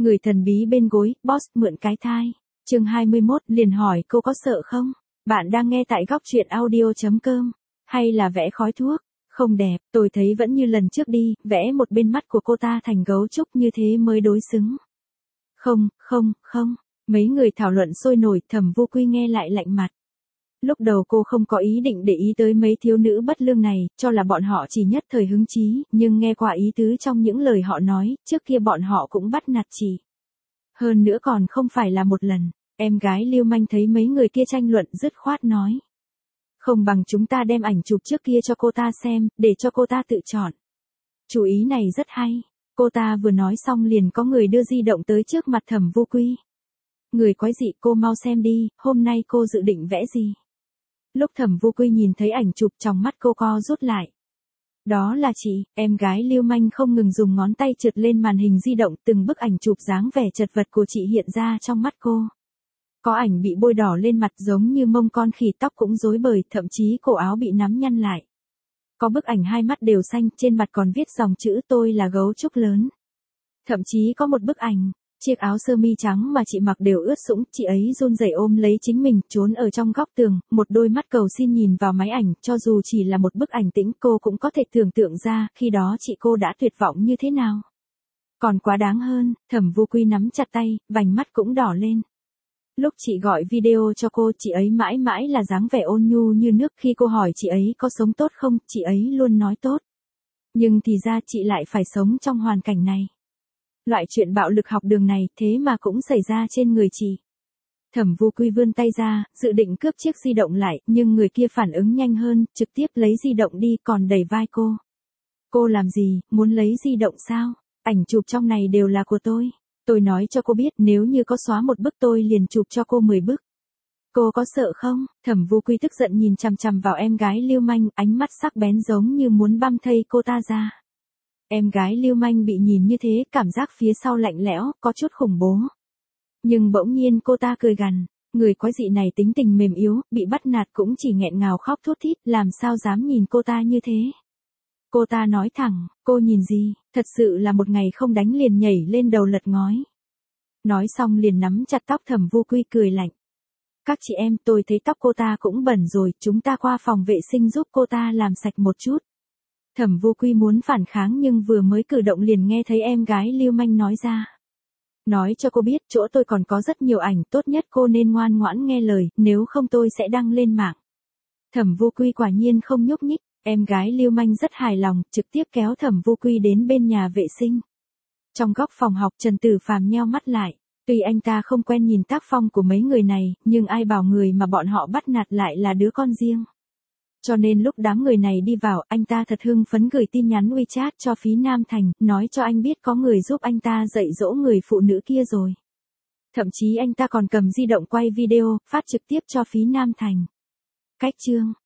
Người thần bí bên gối, boss mượn cái thai. Chương 21, liền hỏi cô có sợ không? Bạn đang nghe tại góc truyện audio.com. Hay là vẽ khói thuốc? Không đẹp, tôi thấy vẫn như lần trước đi, vẽ một bên mắt của cô ta thành gấu trúc như thế mới đối xứng. Không. Mấy người thảo luận sôi nổi, Thẩm Vô Quy nghe lại lạnh mặt. Lúc đầu cô không có ý định để ý tới mấy thiếu nữ bất lương này, cho là bọn họ chỉ nhất thời hứng chí, nhưng nghe qua ý tứ trong những lời họ nói, trước kia bọn họ cũng bắt nạt chị. Hơn nữa còn không phải là một lần, em gái Lưu Manh thấy mấy người kia tranh luận dứt khoát nói. Không bằng chúng ta đem ảnh chụp trước kia cho cô ta xem, để cho cô ta tự chọn. Chủ ý này rất hay. Cô ta vừa nói xong liền có người đưa di động tới trước mặt Thẩm Vô Quy. Người quái dị, cô mau xem đi, hôm nay cô dự định vẽ gì? Lúc Thẩm Vô Quy nhìn thấy ảnh chụp, trong mắt cô co rút lại. Đó là chị, em gái Lưu Manh không ngừng dùng ngón tay trượt lên màn hình di động, từng bức ảnh chụp dáng vẻ chật vật của chị hiện ra trong mắt cô. Có ảnh bị bôi đỏ lên mặt giống như mông con khỉ, tóc cũng rối bời, thậm chí cổ áo bị nắm nhăn lại. Có bức ảnh hai mắt đều xanh, trên mặt còn viết dòng chữ tôi là gấu trúc lớn. Thậm chí có một bức ảnh, chiếc áo sơ mi trắng mà chị mặc đều ướt sũng, chị ấy run rẩy ôm lấy chính mình, trốn ở trong góc tường, một đôi mắt cầu xin nhìn vào máy ảnh, cho dù chỉ là một bức ảnh tĩnh cô cũng có thể tưởng tượng ra, khi đó chị cô đã tuyệt vọng như thế nào. Còn quá đáng hơn, Thẩm Vô Quy nắm chặt tay, vành mắt cũng đỏ lên. Lúc chị gọi video cho cô, chị ấy mãi mãi là dáng vẻ ôn nhu như nước, khi cô hỏi chị ấy có sống tốt không, chị ấy luôn nói tốt. Nhưng thì ra chị lại phải sống trong hoàn cảnh này. Loại chuyện bạo lực học đường này thế mà cũng xảy ra trên người chị. Thẩm Vô Quy vươn tay ra, dự định cướp chiếc di động lại, nhưng người kia phản ứng nhanh hơn, trực tiếp lấy di động đi còn đẩy vai cô. Cô làm gì, muốn lấy di động sao? Ảnh chụp trong này đều là của tôi. Tôi nói cho cô biết nếu như có xóa một bức tôi liền chụp cho cô 10 bức. Cô có sợ không? Thẩm Vô Quy tức giận nhìn chằm chằm vào em gái Lưu Manh, ánh mắt sắc bén giống như muốn băm thây cô ta ra. Em gái Lưu Manh bị nhìn như thế, cảm giác phía sau lạnh lẽo, có chút khủng bố. Nhưng bỗng nhiên cô ta cười gằn, người quái dị này tính tình mềm yếu, bị bắt nạt cũng chỉ nghẹn ngào khóc thút thít, làm sao dám nhìn cô ta như thế. Cô ta nói thẳng, cô nhìn gì, thật sự là một ngày không đánh liền nhảy lên đầu lật ngói. Nói xong liền nắm chặt tóc Thẩm Vô Quy cười lạnh. Các chị em, tôi thấy tóc cô ta cũng bẩn rồi, chúng ta qua phòng vệ sinh giúp cô ta làm sạch một chút. Thẩm Vô Quy muốn phản kháng nhưng vừa mới cử động liền nghe thấy em gái Lưu Manh nói ra. Nói cho cô biết, chỗ tôi còn có rất nhiều ảnh, tốt nhất cô nên ngoan ngoãn nghe lời, nếu không tôi sẽ đăng lên mạng. Thẩm Vô Quy quả nhiên không nhúc nhích, em gái Lưu Manh rất hài lòng, trực tiếp kéo Thẩm Vô Quy đến bên nhà vệ sinh. Trong góc phòng học, Trần Tử Phàm nheo mắt lại. Tuy anh ta không quen nhìn tác phong của mấy người này, nhưng ai bảo người mà bọn họ bắt nạt lại là đứa con riêng. Cho nên lúc đám người này đi vào, anh ta thật hưng phấn gửi tin nhắn WeChat cho Phí Nam Thành, nói cho anh biết có người giúp anh ta dạy dỗ người phụ nữ kia rồi. Thậm chí anh ta còn cầm di động quay video, phát trực tiếp cho Phí Nam Thành. Cách chương